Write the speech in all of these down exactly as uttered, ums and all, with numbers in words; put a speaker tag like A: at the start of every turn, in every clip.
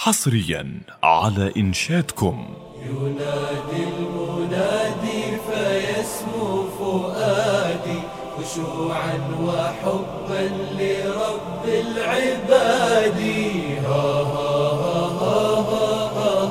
A: حصريا على إنشادكم.
B: ينادي المنادي فيسمو فؤادي خشوعا وحبا لرب العباد. ها ها ها ها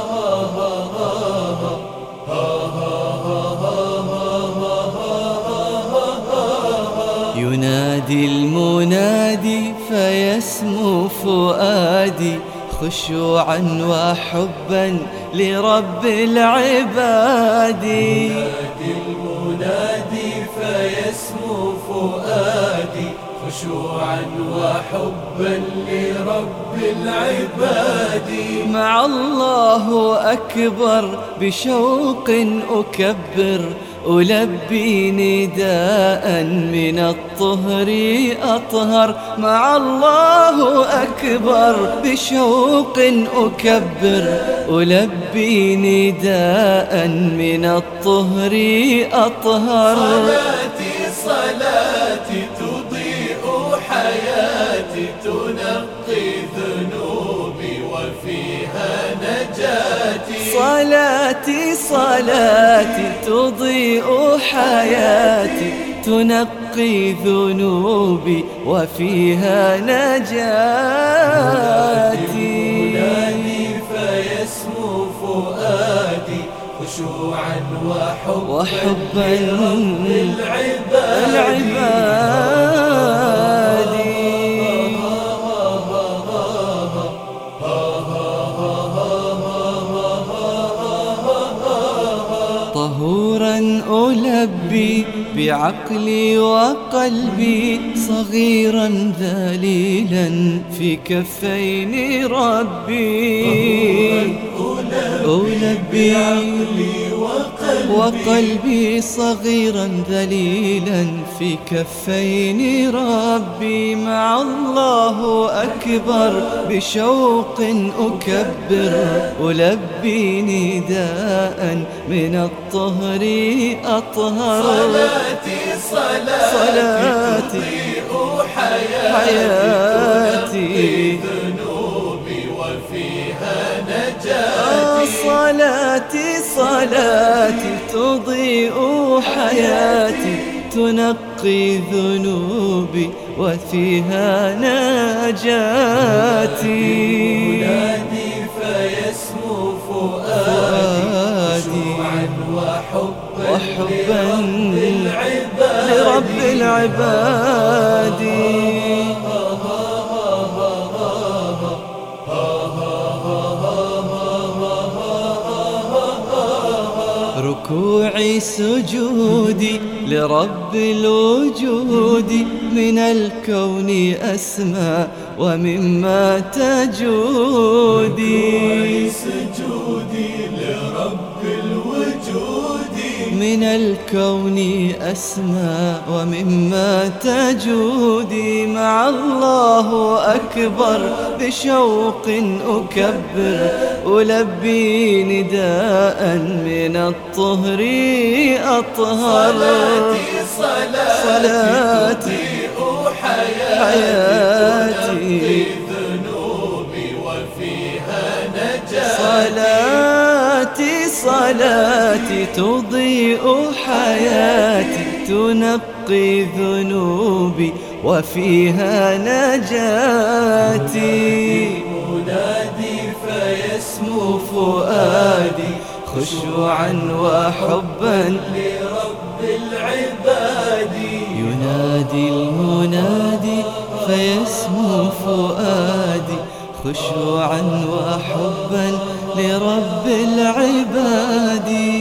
B: ها. ينادي المنادي فيسمو فؤادي خشوعا وحبا لرب العباد. ينادي المنادي فيسمو فؤادي خشوعا وحبا لرب العباد. مع الله أكبر بشوق أكبر ألبي نداء من الطهر أطهر. مع الله أكبر بشوق أكبر ألبي نداء من الطهر أطهر. صلاتي صلاتي تضيء حياتي تنقي ذنوبي وفيها نجاتي. صلاتي صلاتي تضيء حياتي تنقي ذنوبي وفيها نجاتي. ينادي فيسمو فؤادي خشوعا وحبا, وحبا للعباد. طهورا ألبي بعقلي وقلبي صغيرا ذليلا في كفين ربي. ألبي بعقلي وقلبي صغيرا ذليلا في كفين ربي. مع الله أكبر بشوق أكبر ألبي نداء من الطهر أطهر. صلاتي صلاتي تضيء حياتي ذنوبي وفيها نجاتي. صلاتي صلاتي تضيء حياتي تنقي ذنوبي وفيها نجاتي. ينادي فيسمو فؤادي خشوعا وحبا لرب العباد. ركوعي سجودي لرب الوجود من الكون أسمى ومما تجودي. سجودي لرب الوجود من الكون أسمى ومما تجودي. مع الله أكبر بشوق أكبر ألبي نداء من الطهر أطهر. صلاتي تضيء حياتي ذنوبي وفيها نجاتي. صلاتي صلاتي تضيء حياتي تنقي ذنوبي وفيها نجاتي. منادي فيسمو فؤادي خشوعا وحبا لرب العباد. ينادي المنادي فيسمو فؤادي خشوعا وحبا لرب العباد.